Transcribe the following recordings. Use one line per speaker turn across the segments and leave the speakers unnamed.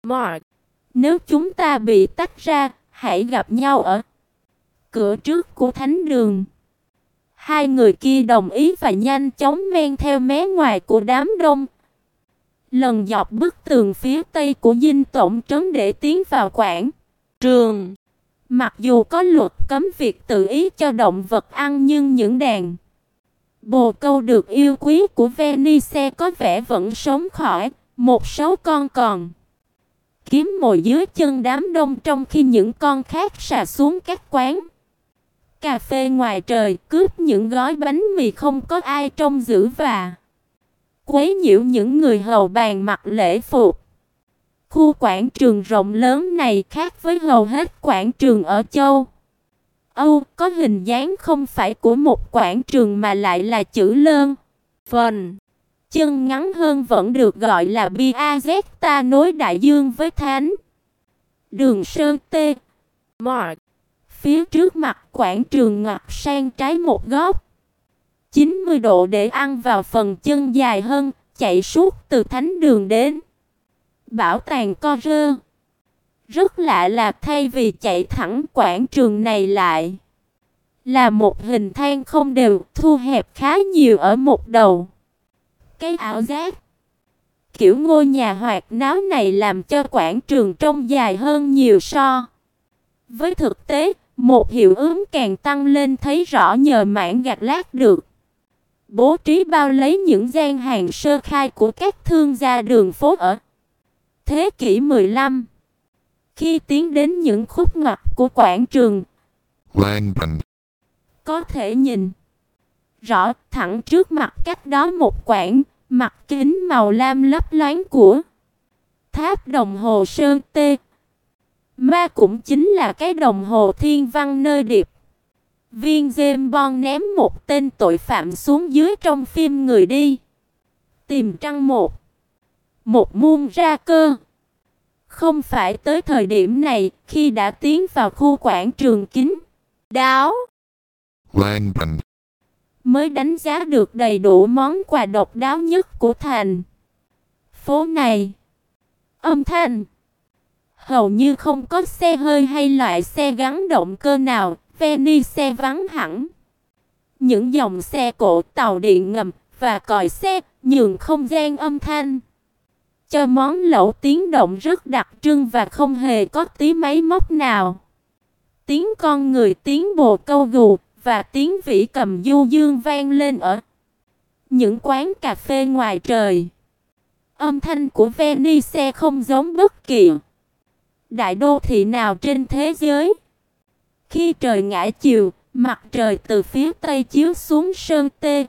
Mark, nếu chúng ta bị tách ra, hãy gặp nhau ở cửa trước của thánh đường. Hai người kia đồng ý và nhanh chóng men theo mé ngoài của đám đông, lần dọc bức tường phía tây của dinh tổng trấn để tiến vào quảng trường. Mặc dù có luật cấm việc tự ý cho động vật ăn, nhưng những đàn bồ câu được yêu quý của Venice có vẻ vẫn sống khỏi, một số con còn kiếm mồi dưới chân đám đông, trong khi những con khác sà xuống các quán cà phê ngoài trời, cướp những gói bánh mì không có ai trông giữ và quấy nhiễu những người hầu bàn mặc lễ phục. Khu quảng trường rộng lớn này khác với hầu hết quảng trường ở châu Âu, có hình dáng không phải của một quảng trường mà lại là chữ lơn. Phần chân ngắn hơn vẫn được gọi là Piazzetta, nối đại dương với thánh đường Sơn Tê. Mark, phía trước mặt quảng trường ngoặt sang trái một góc 90 độ để ăn vào phần chân dài hơn, chạy suốt từ thánh đường đến bảo tàng Coureur. Rất lạ là thay vì chạy thẳng, quảng trường này lại là một hình thang không đều, thu hẹp khá nhiều ở một đầu. Cái ảo giác kiểu ngôi nhà hoạt náo này làm cho quảng trường trông dài hơn nhiều so với thực tế. Một hiệu ứng càng tăng lên thấy rõ nhờ mảng gạch lát được bố trí bao lấy những gian hàng sơ khai của các thương gia đường phố ở thế kỷ 15. Khi tiến đến những khúc ngoặt của quảng trường, có thể nhìn rõ thẳng trước mặt cách đó một quảng mặt kính màu lam lấp loáng của tháp đồng hồ Sơn Tê. Mà cũng chính là cái đồng hồ thiên văn nơi điệp viên James Bond ném một tên tội phạm xuống dưới trong phim Người đi tìm trăng một muôn ra cơ. Không phải tới thời điểm này, khi đã tiến vào khu quảng trường kín đáo, mới đánh giá được đầy đủ món quà độc đáo nhất của thành phố này. Âm thanh hầu như không có xe hơi hay loại xe gắn động cơ nào, Venice vắng hẳn. Những dòng xe cộ, tàu điện ngầm và còi xe nhường không gian âm thanh cho món lẩu tiếng động rất đặc trưng và không hề có tí máy móc nào. Tiếng con người, tiếng bồ câu gù và tiếng vĩ cầm du dương vang lên ở những quán cà phê ngoài trời. Âm thanh của Venice không giống bất kỳ đại đô thị nào trên thế giới. Khi trời ngã chiều, mặt trời từ phía tây chiếu xuống Sơn Tê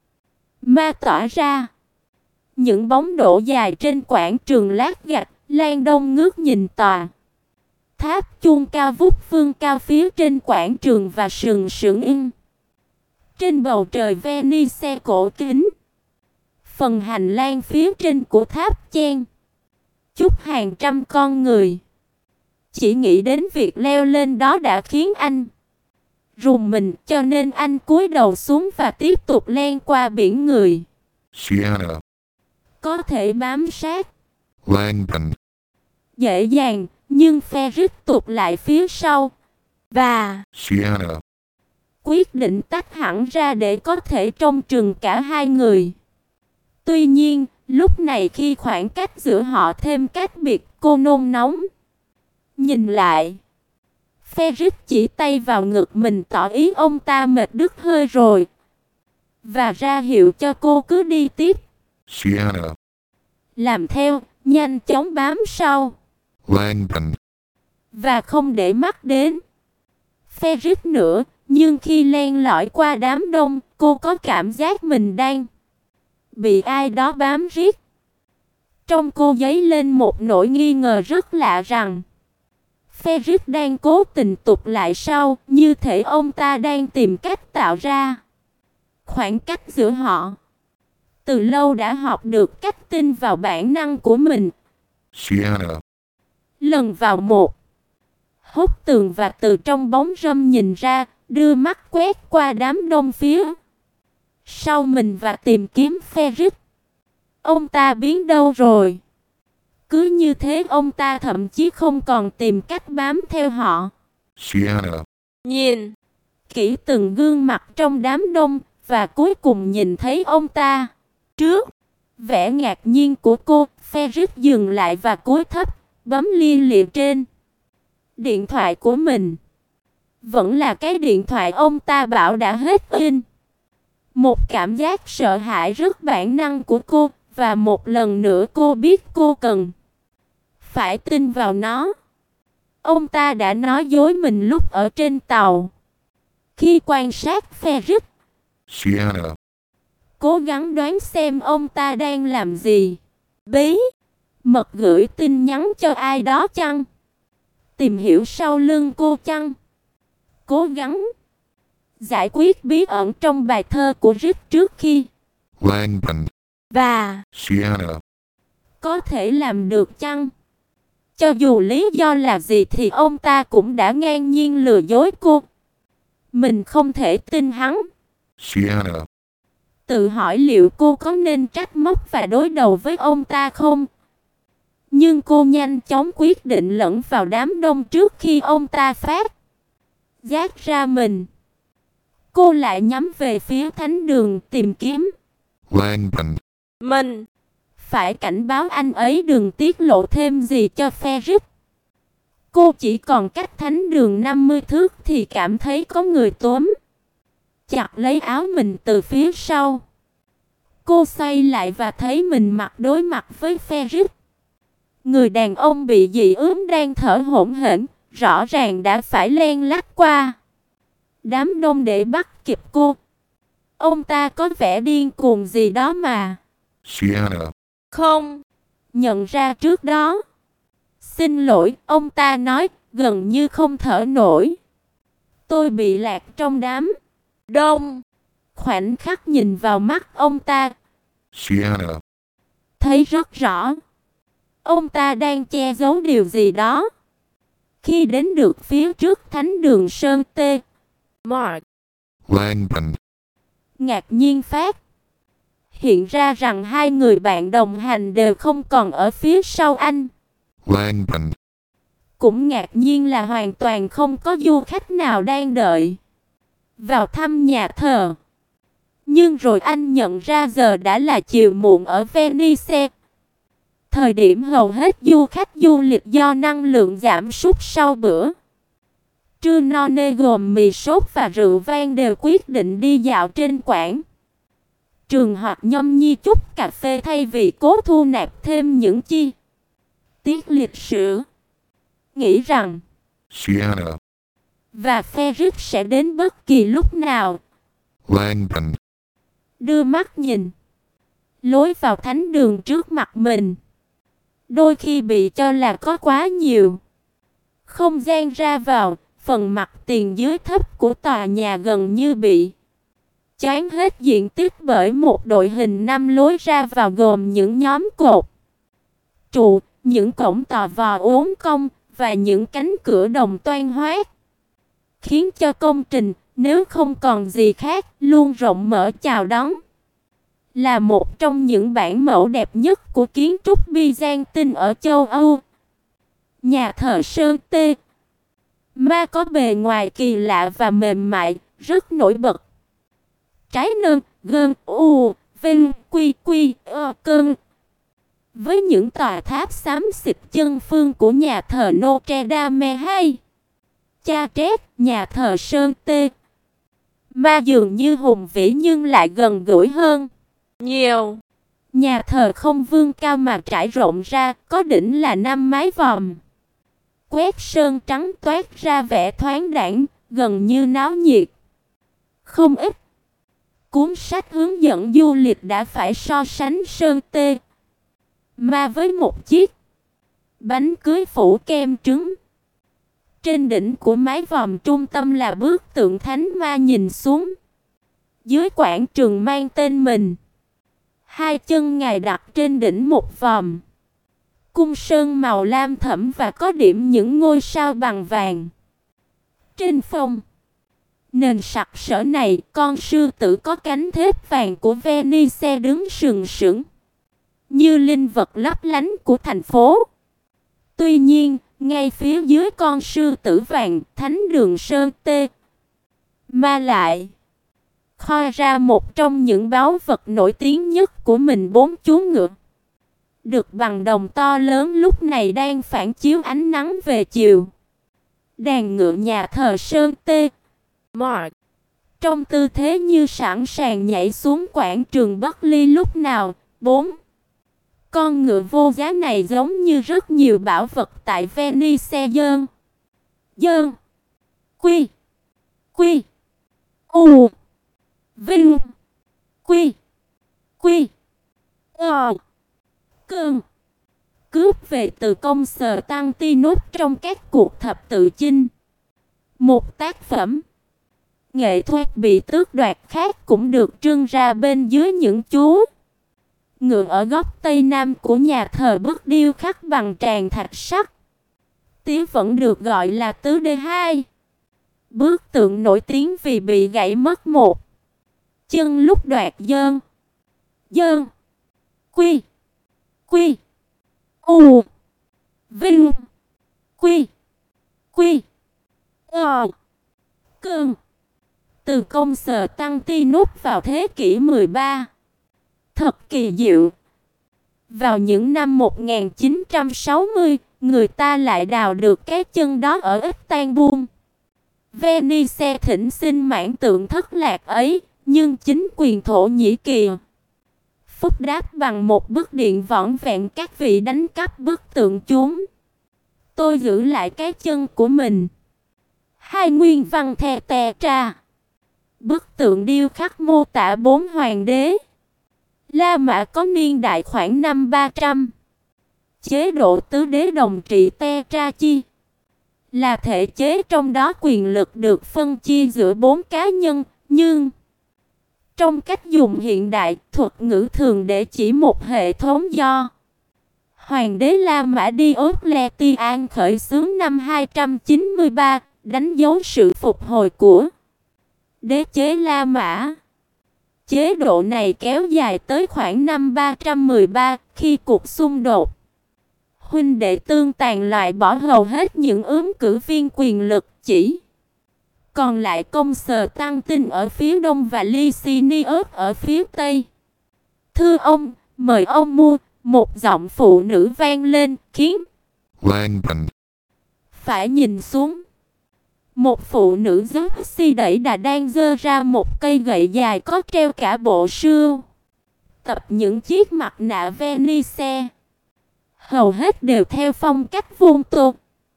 mà tỏa ra những bóng đổ dài trên quảng trường lát gạch. Lan Đông ngước nhìn tòa tháp chuông cao vút phương cao phía trên quảng trường và sừng sững yên trên bầu trời Venice cổ kính. Phần hành lang phía trên của tháp chen chúc hàng trăm con người. Chỉ nghĩ đến việc leo lên đó đã khiến anh rùng mình, cho nên anh cúi đầu xuống và tiếp tục len qua biển người.
Sienna.
Có thể bám sát
Langdon.
dễ dàng, nhưng Ferris tụt lại phía sau và
Sienna.
quyết định tách hẳn ra để có thể trông chừng cả hai người. Tuy nhiên, lúc này khi khoảng cách giữa họ thêm cách biệt, cô nôn nóng nhìn lại. Ferris chỉ tay vào ngực mình tỏ ý ông ta mệt đứt hơi rồi và ra hiệu cho cô cứ đi tiếp.
Sienna.
Làm theo, nhanh chóng bám sau
Langdon.
và không để mắt đến Ferris nữa. Nhưng khi len lỏi qua đám đông, cô có cảm giác mình đang bị ai đó bám riết. Trong cô dấy lên một nỗi nghi ngờ rất lạ rằng Ferris đang cố tình tụt lại sau, như thể ông ta đang tìm cách tạo ra khoảng cách giữa họ. Từ lâu đã học được cách tin vào bản năng của mình.
Sienna.
Lần vào một hốc tường và từ trong bóng râm nhìn ra, đưa mắt quét qua đám đông phía sau mình và tìm kiếm Ferris. Ông ta biến đâu rồi? Cứ như thế ông ta thậm chí không còn tìm cách bám theo họ.
Sienna,
Nhìn kỹ từng gương mặt trong đám đông và cuối cùng nhìn thấy ông ta. Trước vẻ ngạc nhiên của cô, Ferris dừng lại và cúi thấp, bấm lia lịa trên điện thoại của mình. Vẫn là cái điện thoại ông ta bảo đã hết pin. Một cảm giác sợ hãi rất bản năng của cô, và một lần nữa cô biết cô cần phải tin vào nó. Ông ta đã nói dối mình lúc ở trên tàu. Khi quan sát Ferris,
Sienna,
cố gắng đoán xem ông ta đang làm gì. Bí mật gửi tin nhắn cho ai đó chăng? Tìm hiểu sau lưng cô chăng? Cố gắng giải quyết bí ẩn trong bài thơ của Rick trước khi
Langdon,
và
Sienna,
có thể làm được chăng? Cho dù lý do là gì thì ông ta cũng đã ngang nhiên lừa dối cô. Mình không thể tin hắn.
Sienna,
Tự hỏi liệu cô có nên trách móc và đối đầu với ông ta không? Nhưng cô nhanh chóng quyết định lẫn vào đám đông trước khi ông ta phát giác ra mình. Cô lại nhắm về phía thánh đường tìm kiếm.
Langdon,
Mình phải cảnh báo anh ấy đừng tiết lộ thêm gì cho Ferris. Cô chỉ còn cách thánh đường 50 thước thì cảm thấy có người túm chặt lấy áo mình từ phía sau. Cô xoay lại và thấy mình mặt đối mặt với Ferris. Người đàn ông bị dị ứng đang thở hổn hển, rõ ràng đã phải len lách qua đám đông để bắt kịp cô. Ông ta có vẻ điên cuồng gì đó mà
Sienna,
không nhận ra trước đó. Xin lỗi, ông ta nói, gần như không thở nổi. Tôi bị lạc trong đám đông. Khoảnh khắc nhìn vào mắt ông ta,
Sienna,
thấy rất rõ. Ông ta đang che giấu điều gì đó. Khi đến được phía trước thánh đường Sơn Tê, Mark
Langdon,
ngạc nhiên phát hiện ra rằng hai người bạn đồng hành đều không còn ở phía sau anh.
Langdon,
Cũng ngạc nhiên là hoàn toàn không có du khách nào đang đợi vào thăm nhà thờ. Nhưng rồi anh nhận ra giờ đã là chiều muộn ở Venice. Thời điểm hầu hết du khách du lịch do năng lượng giảm sút sau bữa trưa no nê gồm mì sốt và rượu vang đều quyết định đi dạo trên quảng trường hoặc nhâm nhi chút cà phê thay vì cố thu nạp thêm những chi tiết lịch sử. Nghĩ rằng
Sienna,
và Ferris sẽ đến bất kỳ lúc nào.
Langdon,
Đưa mắt nhìn lối vào thánh đường trước mặt mình. Đôi khi bị cho là có quá nhiều không gian ra vào, phần mặt tiền dưới thấp của tòa nhà gần như bị choán hết diện tích bởi một đội hình 5 lối ra vào gồm những nhóm cột trụ, những cổng tò vò uốn cong và những cánh cửa đồng toan hoác, khiến cho công trình, nếu không còn gì khác, luôn rộng mở chào đón. Là một trong những bản mẫu đẹp nhất của kiến trúc Byzantine ở châu Âu, nhà thờ Sơn Tê Ma có bề ngoài kỳ lạ và mềm mại, rất nổi bật. Trái nơn, gơn, u, vinh, quy, quy, cơn. Với những tòa tháp xám xịt chân phương của nhà thờ Notre Dame hay Cha Trét, nhà thờ Sơn Tê Ma dường như hùng vĩ nhưng lại gần gũi hơn nhiều. Nhà thờ không vương cao mà trải rộng ra, có đỉnh là 5 mái vòm. Quét sơn trắng toát ra vẻ thoáng đãng, gần như náo nhiệt. Không ít cuốn sách hướng dẫn du lịch đã phải so sánh Sơn Tê Ma với một chiếc bánh cưới phủ kem trứng. Trên đỉnh của mái vòm trung tâm là bức tượng Thánh Ma nhìn xuống dưới quảng trường mang tên mình. Hai chân Ngài đặt trên đỉnh một vòm cung sơn màu lam thẫm và có điểm những ngôi sao bằng vàng. Trên phong nền sặc sỡ này, con sư tử có cánh thép vàng của Venice đứng sừng sững. như linh vật lấp lánh của thành phố. Tuy nhiên, ngay phía dưới con sư tử vàng, Thánh Đường Sơn Tê Ma lại khoi ra một trong những báu vật nổi tiếng nhất của mình, 4 chú ngựa được bằng đồng to lớn lúc này đang phản chiếu ánh nắng về chiều. Đàn ngựa nhà thờ Sơn Tê Mark trong tư thế như sẵn sàng nhảy xuống quảng trường bất ly lúc nào. 4 con ngựa vô giá này giống như rất nhiều bảo vật tại Venice. Dơn Quy Quy U Vinh Quy Quy Cơn cướp về từ công sở Tăng Ti Nốt trong các cuộc thập tự chinh. Một tác phẩm nghệ thuật bị tước đoạt khác cũng được trưng ra bên dưới những chú ngựa ở góc tây nam của nhà thờ, bức điêu khắc bằng tràng thạch sắt. Tía vẫn được gọi là tứ D2. Bức tượng nổi tiếng vì bị gãy mất một chân lúc đoạt Dơn Quy Quy U Vinh Quy Quy Cơn từ công sở Tăng Ti Nút vào thế kỷ 13. Thật kỳ diệu. Vào những năm 1960, người ta lại đào được cái chân đó ở Istanbul. Venice thỉnh xin mãn tượng thất lạc ấy, nhưng chính quyền Thổ Nhĩ Kỳ phúc đáp bằng một bức điện vỏn vẹn các vị đánh cắp bức tượng chúng. Tôi giữ lại cái chân của mình. Hai nguyên văn thè tè tra. Bức tượng điêu khắc mô tả 4 hoàng đế La Mã có niên đại khoảng năm 300. Chế độ tứ đế đồng trị te tra chi là thể chế trong đó quyền lực được phân chia giữa 4 cá nhân, nhưng trong cách dùng hiện đại, thuật ngữ thường để chỉ một hệ thống do Hoàng đế La Mã Diocletian khởi xướng năm 293, đánh dấu sự phục hồi của đế chế La Mã. Chế độ này kéo dài tới khoảng năm 313, khi cuộc xung đột huynh đệ tương tàn loại bỏ hầu hết những ứng cử viên quyền lực, chỉ còn lại công sở Tăng Tinh ở phía đông và Licinius ở phía tây. Thưa ông, mời ông mua. Một giọng phụ nữ vang lên, khiến
Langdon
phải nhìn xuống. Một phụ nữ dốc xi đẩy đà đang giơ ra một cây gậy dài có treo cả bộ sưu tập những chiếc mặt nạ Venice. Hầu hết đều theo phong cách vuông tô.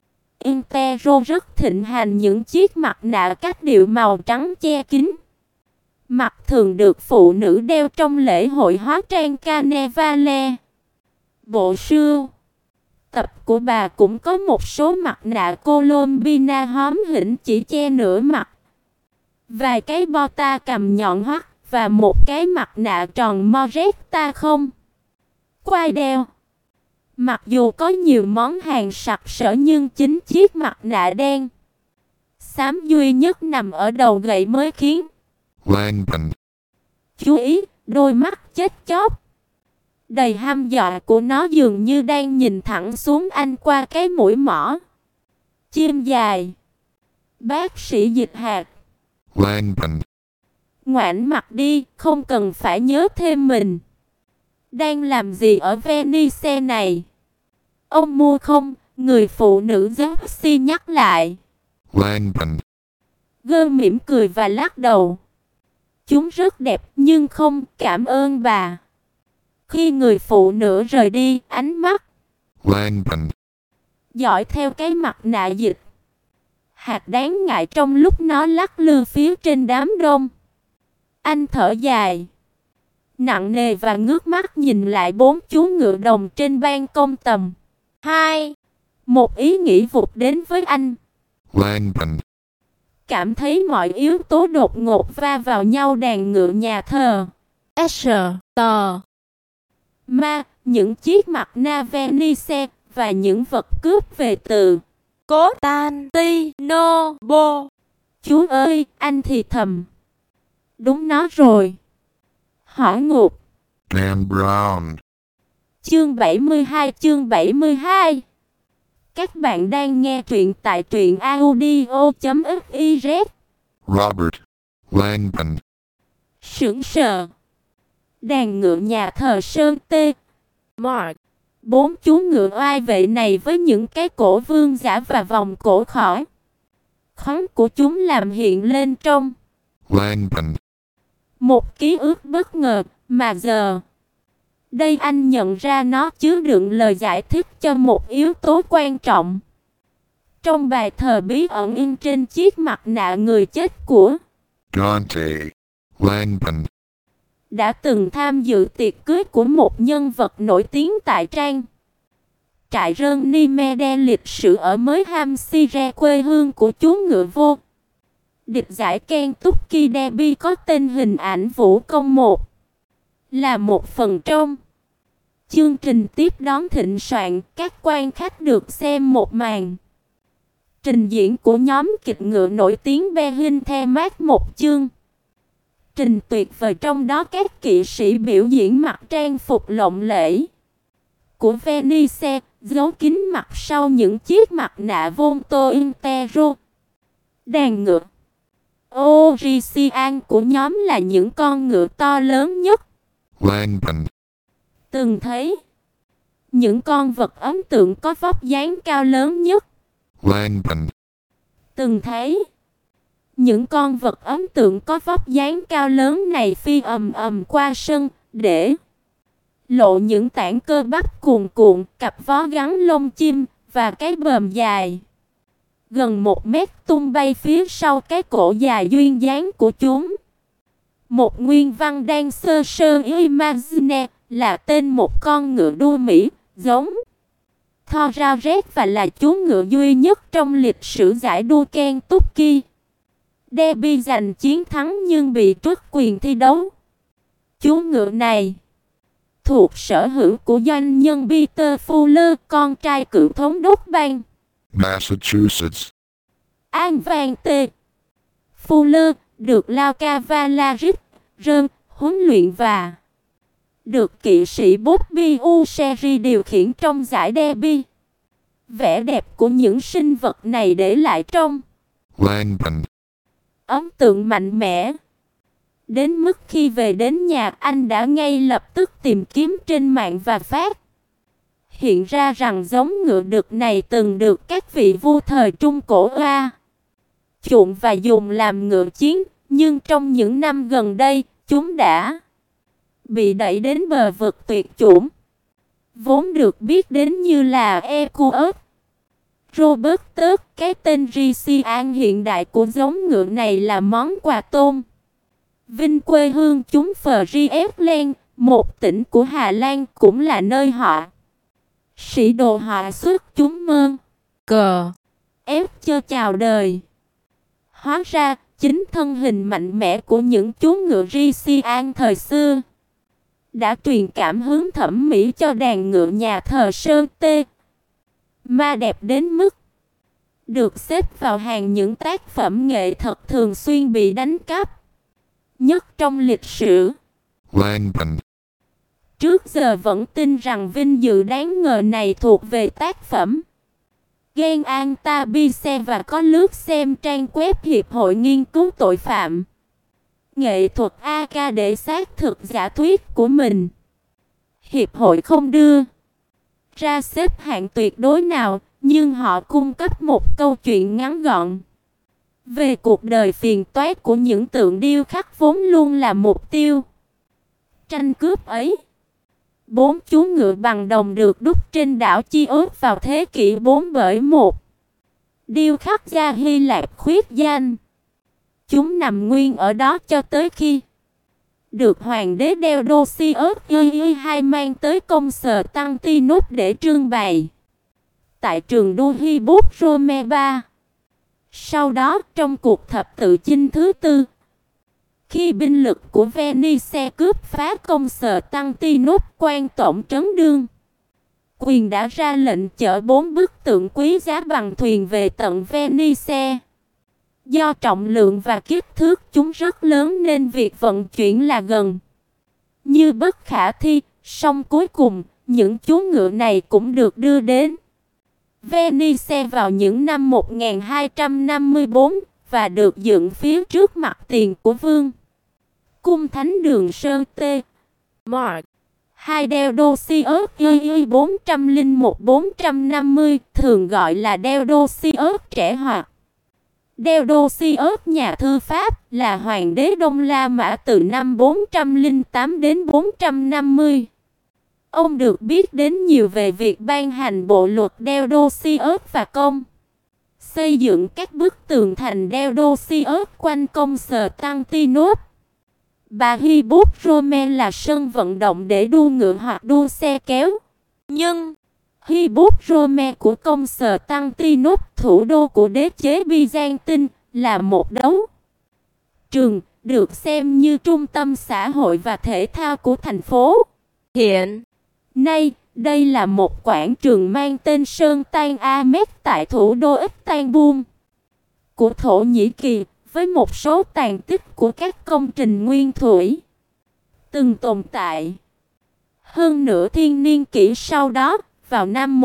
Intero rất thịnh hành những chiếc mặt nạ cách điệu màu trắng che kín. Mặt thường được phụ nữ đeo trong lễ hội hóa trang Carnevale. Bộ sưu tập của bà cũng có một số mặt nạ Colombina hóm hỉnh chỉ che nửa mặt, vài cái bo ta cầm nhọn hoắt và một cái mặt nạ tròn Moretta không quai đeo. Mặc dù có nhiều món hàng sặc sỡ nhưng chính chiếc mặt nạ đen xám duy nhất nằm ở đầu gậy mới khiến
Langdon
chú ý. Đôi mắt chết chóc đầy hăm dọa của nó dường như đang nhìn thẳng xuống anh qua cái mũi mỏ chim dài. Bác sĩ Dịch Hạt,
Langdon
ngoảnh mặt đi, không cần phải nhớ thêm mình đang làm gì ở Venice này. Ông mua không? Người phụ nữ Josie nhắc lại.
Langdon
Gơ mỉm cười và lắc đầu. Chúng rất đẹp nhưng không, cảm ơn bà. Khi người phụ nữ rời đi, ánh mắt
Langdon
dõi theo cái mặt nạ Dịch Hạt đáng ngại trong lúc nó lắc lư phía trên đám đông. Anh thở dài nặng nề và ngước mắt nhìn lại 4 chú ngựa đồng trên ban công tầm 2. Một ý nghĩ vụt đến với anh.
Langdon
Cảm thấy mọi yếu tố đột ngột va vào nhau. Đàn ngựa nhà thờ Ma, những chiếc mặt nạ Venice và những vật cướp về từ Constantinople. Chú ơi, anh thì thầm. Đúng nó rồi. Hỏa ngục.
Dan Brown
chương 72. Các bạn đang nghe truyện tại truyện audio.fiz.
Robert Langdon.
Sững sờ. Đàn ngựa nhà thờ Sơn Tê Mark. 4 chú ngựa oai vệ này với những cái cổ vương giả và vòng cổ khỏi khóm của chúng làm hiện lên trong
Langdon.
một ký ức bất ngờ mà giờ đây anh nhận ra nó chứa đựng lời giải thích cho một yếu tố quan trọng. Trong bài thờ bí ẩn in trên chiếc mặt nạ người chết của
Dante Langdon
đã từng tham dự tiệc cưới của một nhân vật nổi tiếng tại trang trại Runnymede lịch sử ở mới Hampshire, quê hương của chú ngựa vô địch giải Kentucky Derby, có tên hình ảnh vũ công một là một phần trong chương trình tiếp đón thịnh soạn. Các quan khách được xem một màn trình diễn của nhóm kịch ngựa nổi tiếng Behemoth, một chương trình tuyệt vời trong đó các kỵ sĩ biểu diễn mặc trang phục lộng lẫy của Venice, giấu kín mặt sau những chiếc mặt nạ Volto Intero. Đàn ngựa Orician của nhóm là những con ngựa to lớn nhất
Langdon
từng thấy. Những con vật ấn tượng có vóc dáng cao lớn nhất
Langdon
từng thấy. Những con vật ấn tượng có vóc dáng cao lớn này phi qua sân để lộ những tảng cơ bắp cuồn cuộn, cặp vó gắn lông chim và cái bờm dài gần 1 mét tung bay phía sau cái cổ dài duyên dáng của chúng. Một nguyên văn đang sơ imagine là tên một con ngựa đua Mỹ giống Thor Raret và là chú ngựa duy nhất trong lịch sử giải đua Kentucky Derby giành chiến thắng nhưng bị truất quyền thi đấu. Chú ngựa này thuộc sở hữu của doanh nhân Peter Fuller, con trai cựu thống đốc bang
Massachusetts.
An Van T. Fuller được lao Cavalaris huấn luyện và được kỵ sĩ Bobby Usher điều khiển trong giải Derby. Vẻ đẹp của những sinh vật này để lại trong
Langdon
ấn tượng mạnh mẽ. Đến mức khi về đến nhà, anh đã ngay lập tức tìm kiếm trên mạng và phát hiện ra rằng giống ngựa đực này từng được các vị vua thời Trung Cổ chuộng và dùng làm ngựa chiến, nhưng trong những năm gần đây, chúng đã bị đẩy đến bờ vực tuyệt chủng. Vốn được biết đến như là Equus Robertus, cái tên Rician hiện đại của giống ngựa này là món quà tôn vinh quê hương chúng Friesland, một tỉnh của Hà Lan, cũng là nơi họ sĩ đồ họ xuất chúng mơn cờ ép cho chào đời. Hóa ra, chính thân hình mạnh mẽ của những chú ngựa Rician thời xưa đã truyền cảm hứng thẩm mỹ cho đàn ngựa nhà thờ Sơn Tê Ma, đẹp đến mức được xếp vào hàng những tác phẩm nghệ thuật thường xuyên bị đánh cắp nhất trong lịch sử.
Langdon
Trước giờ vẫn tin rằng vinh dự đáng ngờ này thuộc về tác phẩm Gen Antabise và có lướt xem trang web Hiệp hội Nghiên cứu Tội phạm Nghệ thuật AK để xác thực giả thuyết của mình. Hiệp hội không đưa ra xếp hạng tuyệt đối nào, nhưng họ cung cấp một câu chuyện ngắn gọn về cuộc đời phiền toái của những tượng điêu khắc vốn luôn là mục tiêu tranh cướp ấy. 4 chú ngựa bằng đồng được đúc trên đảo Chios vào thế kỷ 4 bởi một điêu khắc gia Hy Lạp khuyết danh. Chúng nằm nguyên ở đó cho tới khi được hoàng đế Theodosius II mang tới công sở Tantinus để trưng bày tại trường đua Hippodrome 3. Sau đó, trong cuộc thập tự chinh thứ 4, khi binh lực của Venice cướp phá công sở Tantinus, quan tổng trấn đương quyền đã ra lệnh chở 4 bức tượng quý giá bằng thuyền về tận Venice. Do trọng lượng và kích thước chúng rất lớn nên việc vận chuyển là gần như bất khả thi, song cuối cùng Những chú ngựa này cũng được đưa đến Venice vào những năm 1254 và được dựng phía trước mặt tiền của vương cung thánh đường Sơn Tê. Mark 2 Theodosius 401-450, thường gọi là Theodosius trẻ hoặc Theodosius nhà thư Pháp, là hoàng đế Đông La Mã từ năm 408 đến 450. Ông được biết đến nhiều về việc ban hành bộ luật Theodosius và công xây dựng các bức tường thành Theodosius quanh công Constantinople. Bà Hippodrome là sân vận động để đua ngựa hoặc đua xe kéo. Nhưng Hippodrome của công Constantinople, thủ đô của đế chế Byzantine, là một đấu trường được xem như trung tâm xã hội và thể thao của thành phố. Hiện nay, đây là một quảng trường mang tên Sơn Tan Ahmet tại thủ đô Istanbul của Thổ Nhĩ Kỳ, với một số tàn tích của các công trình nguyên thủy từng tồn tại. Hơn nửa thiên niên kỷ sau đó, vào năm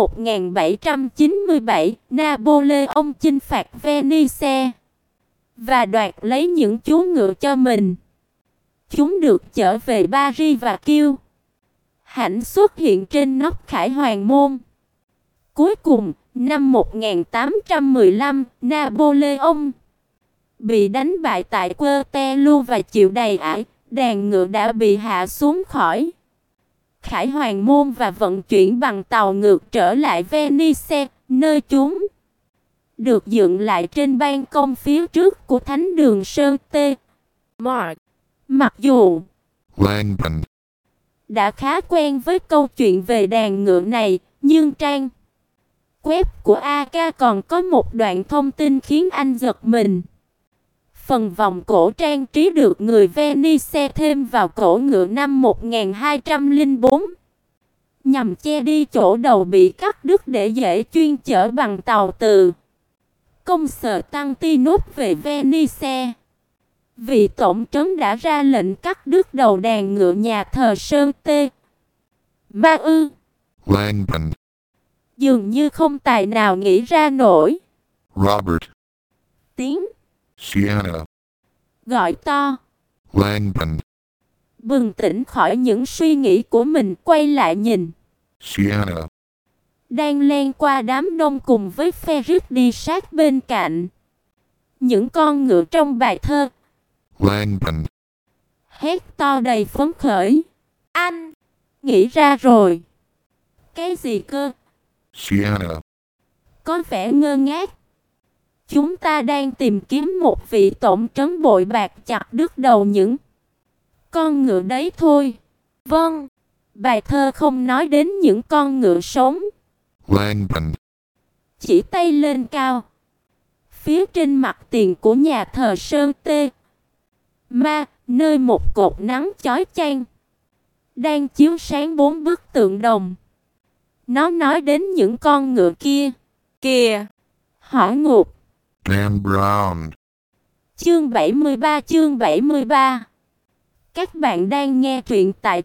1797, Napoleon chinh phạt Venice và đoạt lấy những chú ngựa cho mình. Chúng được chở về Paris và kiêu hãnh xuất hiện trên nóc Khải Hoàn Môn. Cuối cùng, năm 1815, Napoleon bị đánh bại tại Waterloo và chịu đầy ải, đàn ngựa đã bị hạ xuống khỏi Khải Hoàn Môn và vận chuyển bằng tàu ngược trở lại Venice, nơi chúng được dựng lại trên ban công phía trước của thánh đường Sơn Tê. Mark, mặc dù
Langdon
đã khá quen với câu chuyện về đàn ngựa này, nhưng trang web của AK còn có một đoạn thông tin khiến anh giật mình. Phần vòng cổ trang trí được người Venice thêm vào cổ ngựa năm 1204, nhằm che đi chỗ đầu bị cắt đứt để dễ chuyên chở bằng tàu từ công Constantinople về Venice. Vị tổng trấn đã ra lệnh cắt đứt đầu đàn ngựa nhà thờ Sơn Tê. Ma ư
Langdon
dường như không tài nào nghĩ ra nổi.
Robert
Tiếng
Sienna
gọi to.
Langdon
Bừng tỉnh khỏi những suy nghĩ của mình, quay lại nhìn
Sienna
đang len qua đám đông cùng với Ferris đi sát bên cạnh. Những con ngựa trong bài thơ
Langdon
hét to đầy phấn khởi. Anh nghĩ ra rồi. Cái gì cơ?
Sienna
Có vẻ ngơ ngác. Chúng ta đang tìm kiếm một vị tổng trấn bội bạc chặt đứt đầu những con ngựa đấy thôi. Vâng. Bài thơ không nói đến những con ngựa sống.
Langdon
Chỉ tay lên cao, phía trên mặt tiền của nhà thờ Sơn Tê Ma, nơi một cột nắng chói chang đang chiếu sáng 4 bức tượng đồng. Nó nói đến những con ngựa kia. Kìa! Hỏa ngục.
Dan Brown
Chương 73. Các bạn đang nghe truyện tại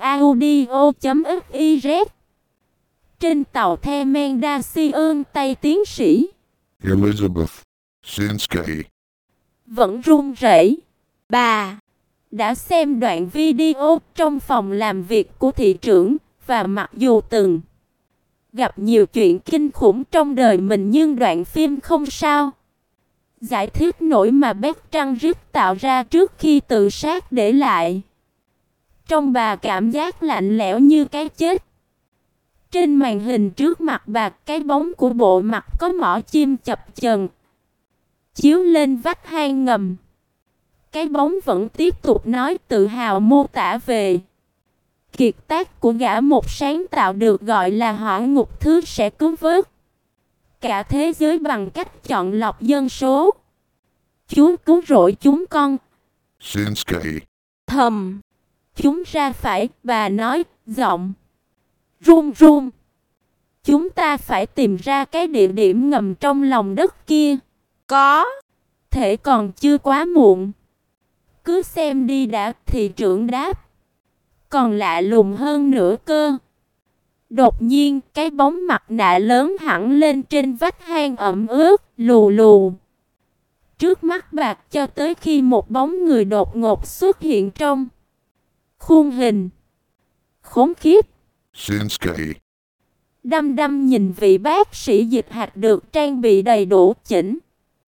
truyệnaudio.fiz. Trên tàu The Mendocino Tây tiến sĩ
Elizabeth Sinsky
vẫn run rẩy. Bà đã xem đoạn video trong phòng làm việc của thị trưởng, và mặc dù từng gặp nhiều chuyện kinh khủng trong đời mình, nhưng đoạn phim không sao giải thích nổi mà Bertrand Rip tạo ra trước khi tự sát để lại trong bà cảm giác lạnh lẽo như cái chết. Trên màn hình trước mặt bà, cái bóng của bộ mặt có mỏ chim chập chờn chiếu lên vách hang ngầm. Cái bóng vẫn tiếp tục nói, tự hào mô tả về kiệt tác của gã, một sáng tạo được gọi là hỏa ngục, thứ sẽ cứu vớt cả thế giới bằng cách chọn lọc dân số. Chúa cứu rỗi chúng con.
Sinsky
Thầm chúng ra phải, bà nói, giọng run run. Chúng ta phải tìm ra cái địa điểm ngầm trong lòng đất kia. Có thể còn chưa quá muộn. Cứ xem đi đã, thị trưởng đáp. Còn lạ lùng hơn nữa cơ. Đột nhiên, cái bóng mặt nạ lớn hẳn lên trên vách hang ẩm ướt, lù lù. Trước mắt bạc cho tới khi một bóng người đột ngột xuất hiện trong khuôn hình khốn khiếp.
Shinsuke.
Đăm đăm nhìn vị bác sĩ dịch hạch được trang bị đầy đủ chỉnh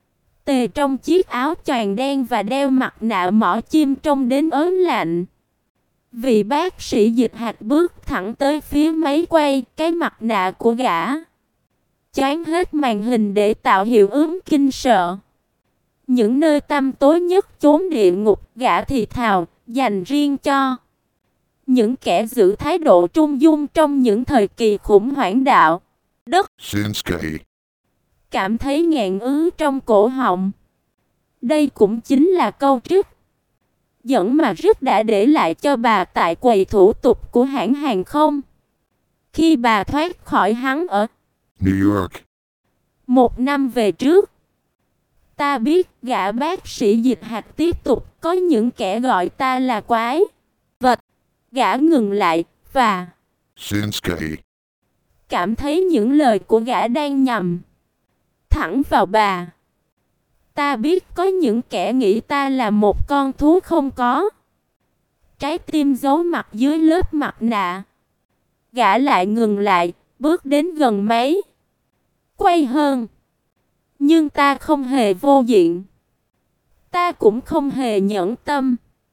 tề trong chiếc áo choàng đen và đeo mặt nạ mỏ chim trông đến ớn lạnh. Vị bác sĩ dịch hạch bước thẳng tới phía máy quay, cái mặt nạ của gã choán hết màn hình để tạo hiệu ứng kinh sợ. Những nơi tăm tối nhất chốn địa ngục, gã thì thào, dành riêng cho những kẻ giữ thái độ trung dung trong những thời kỳ khủng hoảng đạo đức.
Shinsuke.
Cảm thấy nghẹn ứ trong cổ họng. Đây cũng chính là câu trích dẫn mà Rít đã để lại cho bà tại quầy thủ tục của hãng hàng không khi bà thoát khỏi hắn ở
New York.
1 năm về trước. Ta biết gã bác sĩ dịch hạch tiếp tục có những kẻ gọi ta là quái vật. Gã ngừng lại và
Shinsuke.
cảm thấy những lời của gã đang nhằm thẳng vào bà. Ta biết có những kẻ nghĩ ta là một con thú không có trái tim giấu mặt dưới lớp mặt nạ. Gã lại ngừng lại, bước đến gần máy quay hơn. Nhưng ta không hề vô diện. Ta cũng không hề nhẫn tâm.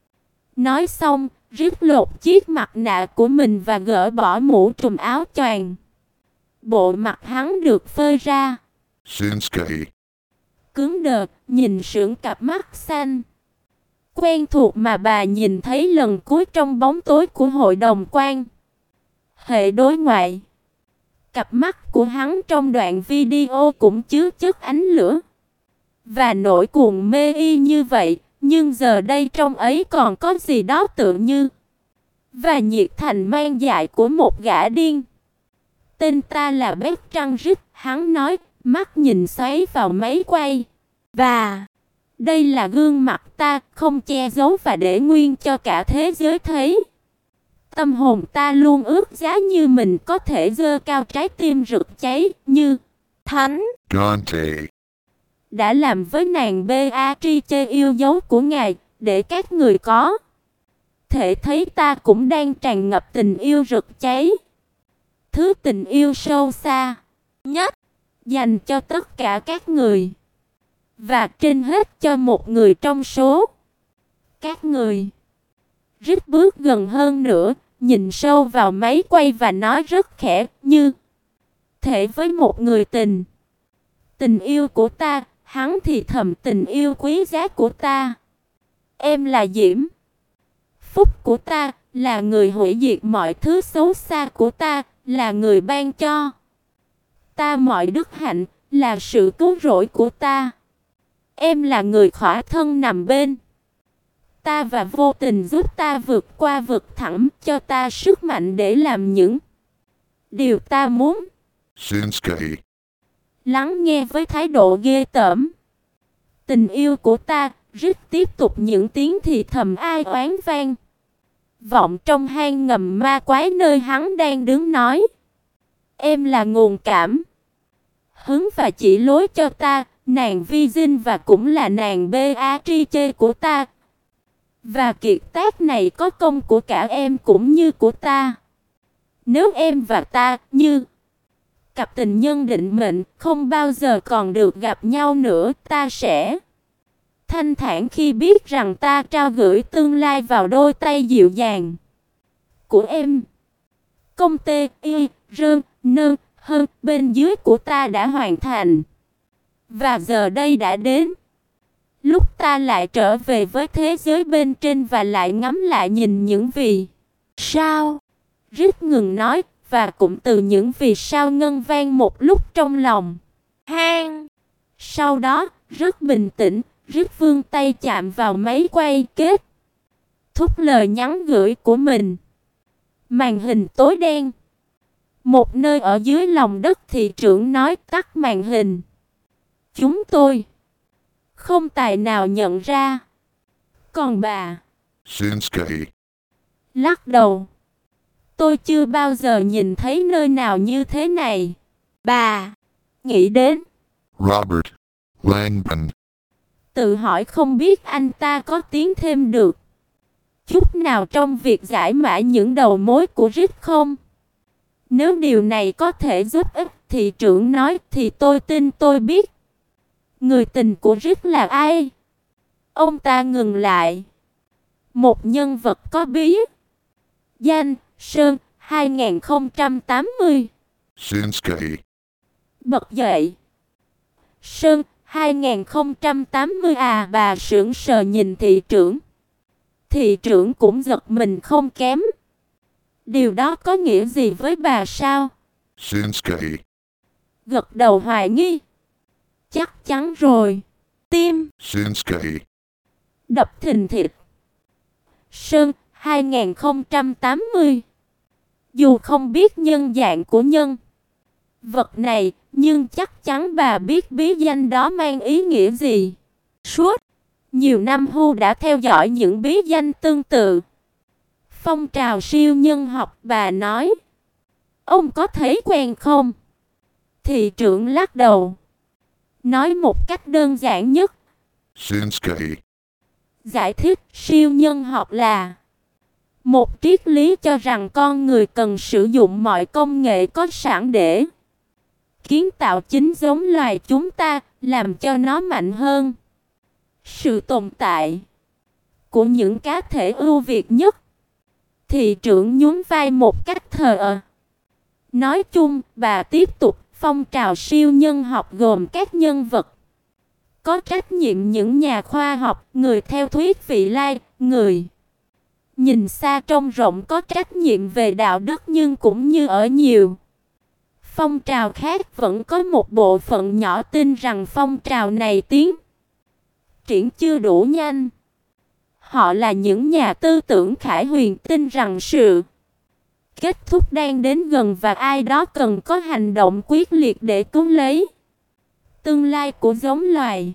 Nói xong, Rít lột chiếc mặt nạ của mình và gỡ bỏ mũ trùm áo choàng. Bộ mặt hắn được phơi ra.
Shinsuke.
Cứng đờ, nhìn sững cặp mắt xanh quen thuộc mà bà nhìn thấy lần cuối trong bóng tối của hội đồng quan hệ đối ngoại. Cặp mắt của hắn trong đoạn video cũng chứa chất ánh lửa và nỗi cuồng mê y như vậy, nhưng giờ đây trong ấy còn có gì đó tựa như và nhiệt thành mang dại của một gã điên. Tên ta là Bertrand Rít, hắn nói, mắt nhìn xoáy vào máy quay. Và đây là gương mặt ta, không che giấu và để nguyên cho cả thế giới thấy. Tâm hồn ta luôn ước giá như mình có thể giơ cao trái tim rực cháy như thánh
Dante.
đã làm với nàng Beatrice yêu dấu của ngài, để các người có thể thấy ta cũng đang tràn ngập tình yêu rực cháy. Thứ tình yêu sâu xa nhất dành cho tất cả các người, và trên hết cho một người trong số các người. Rít bước gần hơn nữa, nhìn sâu vào máy quay và nói rất khẽ, như thể với một người tình. Tình yêu của ta, hắn thì thầm, tình yêu quý giá của ta. Em là Diễm phúc của ta, là người hủy diệt mọi thứ xấu xa của ta, là người ban cho ta mọi đức hạnh, là sự cứu rỗi của ta. Em là người khỏa thân nằm bên ta và vô tình giúp ta vượt qua vực thẳm, cho ta sức mạnh để làm những điều ta muốn.
Shinsuke.
Lắng nghe với thái độ ghê tởm. Tình yêu của ta, Rít tiếp tục những tiếng thì thầm ai oán vang vọng trong hang ngầm ma quái nơi hắn đang đứng, nói: Em là nguồn cảm hứng và chỉ lối cho ta, nàng Vi Dinh và cũng là nàng Beatrice của ta. Và kiệt tác này có công của cả em cũng như của ta. Nếu em và ta như cặp tình nhân định mệnh không bao giờ còn được gặp nhau nữa, ta sẽ thanh thản khi biết rằng ta trao gửi tương lai vào đôi tay dịu dàng của em. Công tê y rơn nơn hơn bên dưới của ta đã hoàn thành, và giờ đây đã đến lúc ta lại trở về với thế giới bên trên và lại ngắm lại nhìn những vì sao. Rít ngừng nói, và cũng từ những vì sao ngân vang một lúc trong lòng hang. Sau đó, rất bình tĩnh, Rít vươn tay chạm vào máy quay kết thúc lời nhắn gửi của mình. Màn hình tối đen. Một nơi ở dưới lòng đất, thị trưởng nói tắt màn hình. Chúng tôi không tài nào nhận ra. Còn bà
Shinsuke.
lắc đầu. Tôi chưa bao giờ nhìn thấy nơi nào như thế này. Bà nghĩ đến
Robert Langdon.
tự hỏi không biết anh ta có tiến thêm được chút nào trong việc giải mã những đầu mối của Rick không? Nếu điều này có thể giúp ích, thị trưởng nói, thì tôi tin tôi biết người tình của Rick là ai. Ông ta ngừng lại. Một nhân vật có bí danh Sơn 2080.
Shinsuke.
Bật dậy. Sơn 2080 à? Bà sững sờ nhìn thị trưởng. Thị trưởng cũng giật mình không kém. Điều đó có nghĩa gì với bà sao?
Shinsuke.
Gật đầu hoài nghi. Chắc chắn rồi. Tim
Shinsuke.
đập thình thịch. Sơn 2080. Dù không biết nhân dạng của nhân vật này, nhưng chắc chắn bà biết bí danh đó mang ý nghĩa gì. Suốt nhiều năm Hu đã theo dõi những bí danh tương tự. Phong trào siêu nhân học, bà nói. Ông có thấy quen không? Thị trưởng lắc đầu. Nói một cách đơn giản nhất.
Shinsuke.
Giải thích siêu nhân học là một triết lý cho rằng con người cần sử dụng mọi công nghệ có sẵn để kiến tạo chính giống loài chúng ta, làm cho nó mạnh hơn. Sự tồn tại của những cá thể ưu việt nhất. Thị trưởng nhún vai một cách thờ ơ. Nói chung, bà tiếp tục, phong trào siêu nhân học gồm các nhân vật có trách nhiệm, những nhà khoa học, người theo thuyết vị lai, người nhìn xa trông rộng có trách nhiệm về đạo đức, nhưng cũng như ở nhiều phong trào khác vẫn có một bộ phận nhỏ tin rằng phong trào này tiến triển chưa đủ nhanh. Họ là những nhà tư tưởng khải huyền, tin rằng sự kết thúc đang đến gần và ai đó cần có hành động quyết liệt để cứu lấy tương lai của giống loài.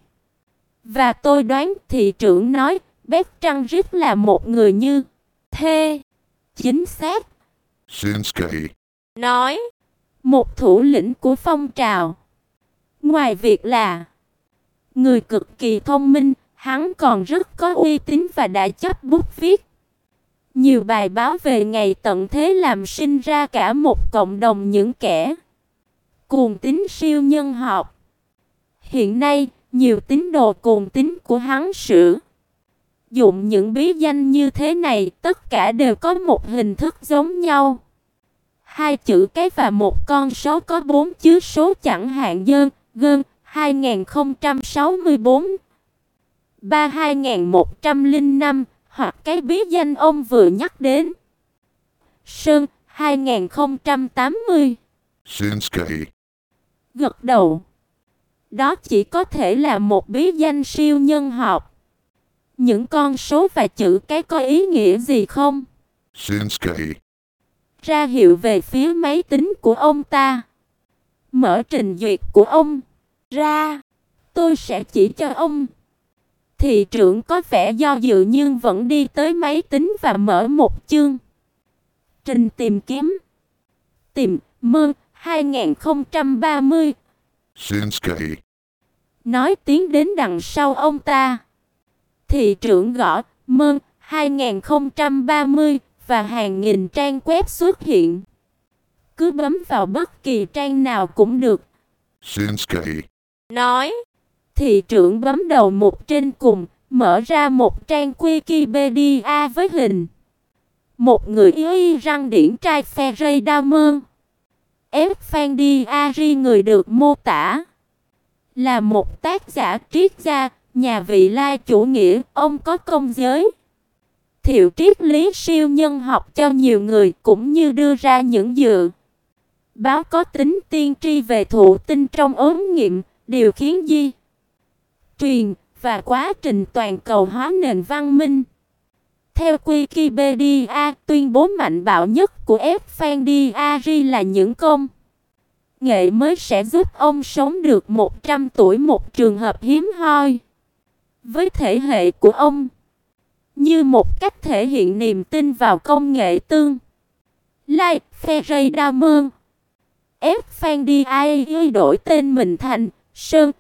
Và tôi đoán, thị trưởng nói, Bertrand Rick là một người như thế. Chính xác.
Shinsuke.
Nói. Một thủ lĩnh của phong trào. Ngoài việc là người cực kỳ thông minh, hắn còn rất có uy tín và đã chấp bút viết nhiều bài báo về ngày tận thế, làm sinh ra cả một cộng đồng những kẻ cuồng tín siêu nhân học. Hiện nay, nhiều tín đồ cuồng tín của hắn sử dụng những bí danh như thế này, tất cả đều có một hình thức giống nhau. Hai chữ cái và một con số có 4 chữ số, chẳng hạn gơn 2064 32105, hoặc cái bí danh ông vừa nhắc đến Sơn 2080.
Shinsuke.
Gật đầu. Đó chỉ có thể là một bí danh siêu nhân học. Những con số và chữ cái có ý nghĩa gì không?
Shinsuke.
Ra hiệu về phía máy tính của ông ta. Mở trình duyệt của ông ra. Tôi sẽ chỉ cho ông. Thị trưởng có vẻ do dự nhưng vẫn đi tới máy tính và mở một chương trình tìm kiếm. Tìm mơ 2030.
Shinsuke.
Nói tiến đến đằng sau ông ta. Thị trưởng gõ mơ 2030 và hàng nghìn trang web xuất hiện. Cứ bấm vào bất kỳ trang nào cũng được.
Shinsuke.
Nói. Thị trưởng bấm đầu mục trên cùng, mở ra một trang Wikipedia với hình một người y răng điển trai Ferrey Dahmer. Effendi, người được mô tả là một tác giả triết gia, nhà vị lai chủ nghĩa. Ông có công giới thiệu triết lý siêu nhân học cho nhiều người, cũng như đưa ra những dự báo có tính tiên tri về thụ tinh trong ống nghiệm, điều khiến di truyền và quá trình toàn cầu hóa nền văn minh. Theo Wikipedia, tuyên bố mạnh bạo nhất của Effendi là những công nghệ mới sẽ giúp ông sống được 100 tuổi, một trường hợp hiếm hoi với thể hệ của ông, như một cách thể hiện niềm tin vào công nghệ tương Like, Ferry Damon. F Fan DIY đổi tên mình thành Sơn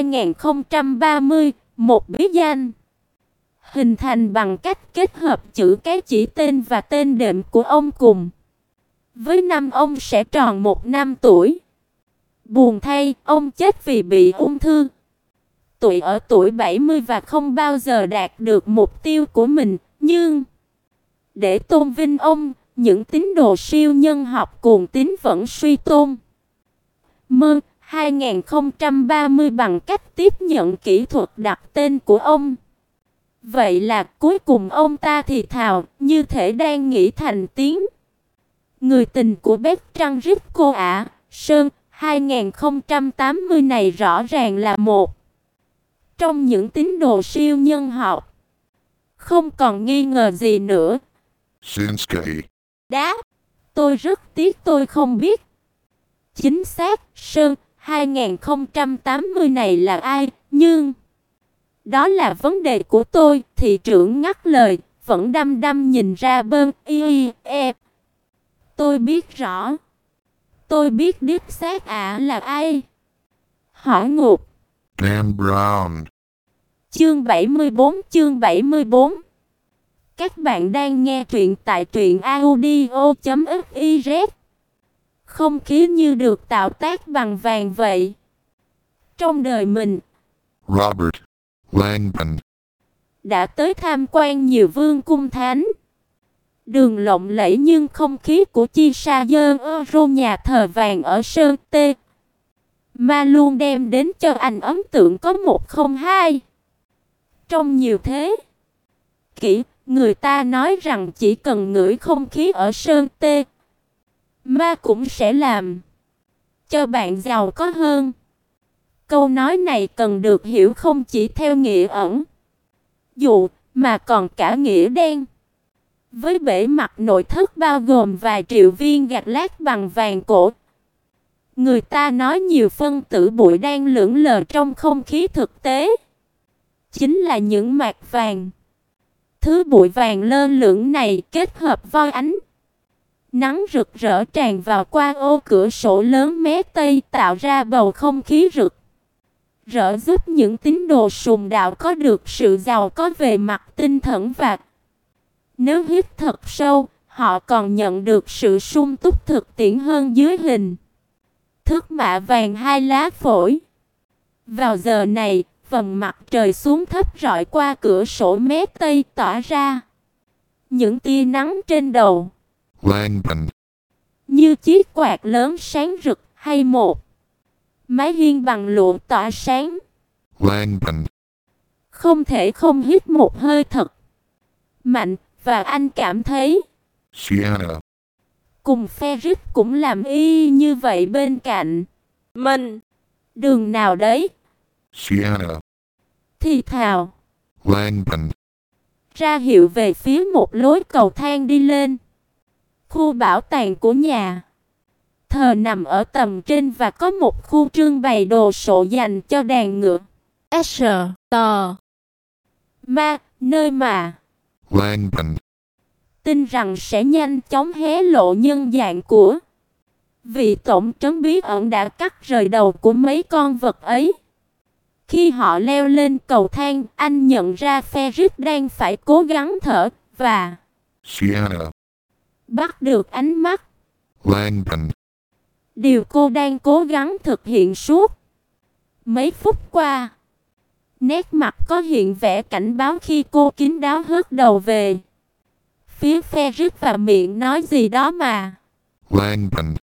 2030, một bí danh. Hình thành bằng cách kết hợp chữ cái chỉ tên và tên đệm của ông cùng. Với năm ông sẽ tròn 1 năm tuổi. Buồn thay, ông chết vì bị ung thư. Tuổi ở tuổi 70 và không bao giờ đạt được mục tiêu của mình, nhưng để tôn vinh ông, những tín đồ siêu nhân học cuồng tín vẫn suy tôn Mơ 2030 bằng cách tiếp nhận kỹ thuật đặt tên của ông. Vậy là cuối cùng ông ta thì thào, như thể đang nghĩ thành tiếng. Người tình của Bertrand Russell ạ, Sơn 2080 này rõ ràng là một trong những tín đồ siêu nhân học. Không còn nghi ngờ gì nữa.
Shinsuke.
Đáp, tôi rất tiếc tôi không biết. Chính xác, Sơn 2080 này là ai, nhưng đó là vấn đề của tôi, thị trưởng ngắt lời, vẫn đăm đăm nhìn ra bên e. Tôi biết rõ. Tôi biết đích xác ạ là ai. Hỏi ngược.
Dan Brown.
Chương 74. Các bạn đang nghe truyện tại truyệnaudio.fiz. Không khí như được tạo tác bằng vàng vậy. Trong đời mình,
Robert Langdon
đã tới tham quan nhiều vương cung thánh. Đường lộng lẫy nhưng không khí của chi sa dơ Euro nhà thờ vàng ở Sơn Tê mà luôn đem đến cho anh ấn tượng có 102. Trong nhiều thế kỷ, người ta nói rằng chỉ cần ngửi không khí ở Sơn Tê ma cũng sẽ làm cho bạn giàu có hơn. Câu nói này cần được hiểu không chỉ theo nghĩa ẩn dụ mà còn cả nghĩa đen. Với bề mặt nội thất bao gồm vài triệu viên gạch lát bằng vàng cổ, người ta nói nhiều phân tử bụi đang lững lờ trong không khí thực tế chính là những mạt vàng. Thứ bụi vàng lơ lửng này kết hợp với ánh nắng rực rỡ tràn vào qua ô cửa sổ lớn mé tây tạo ra bầu không khí rực rỡ giúp những tín đồ sùng đạo có được sự giàu có về mặt tinh thần và nếu hít thật sâu, họ còn nhận được sự sung túc thực tiễn hơn dưới hình thức mạ vàng 2 lá phổi. Vào giờ này, vầng mặt trời xuống thấp rọi qua cửa sổ mé tây tỏa ra những tia nắng trên đầu
Langdon
như chiếc quạt lớn sáng rực hay một mái hiên bằng lụa tỏa sáng.
Langdon
Không thể không hít một hơi thật mạnh và anh cảm thấy
Sienna
cùng Ferris cũng làm y như vậy bên cạnh mình. Đường nào đấy?
Sienna
Thì thào
Langdon
ra hiệu về phía một lối cầu thang đi lên. Khu bảo tàng của nhà thờ nằm ở tầng trên và có một khu trưng bày đồ sộ dành cho đàn ngựa Tò Ma, nơi mà
Langdon
tin rằng sẽ nhanh chóng hé lộ nhân dạng của vị tổng trấn bí ẩn đã cắt rời đầu của mấy con vật ấy. Khi họ leo lên cầu thang, anh nhận ra Ferris đang phải cố gắng thở và
Sienna
bắt được ánh mắt.
Langdon
Điều cô đang cố gắng thực hiện suốt mấy phút qua. Nét mặt có hiện vẻ cảnh báo khi cô kín đáo hất đầu về phía Ferris và miệng nói gì đó mà
Langdon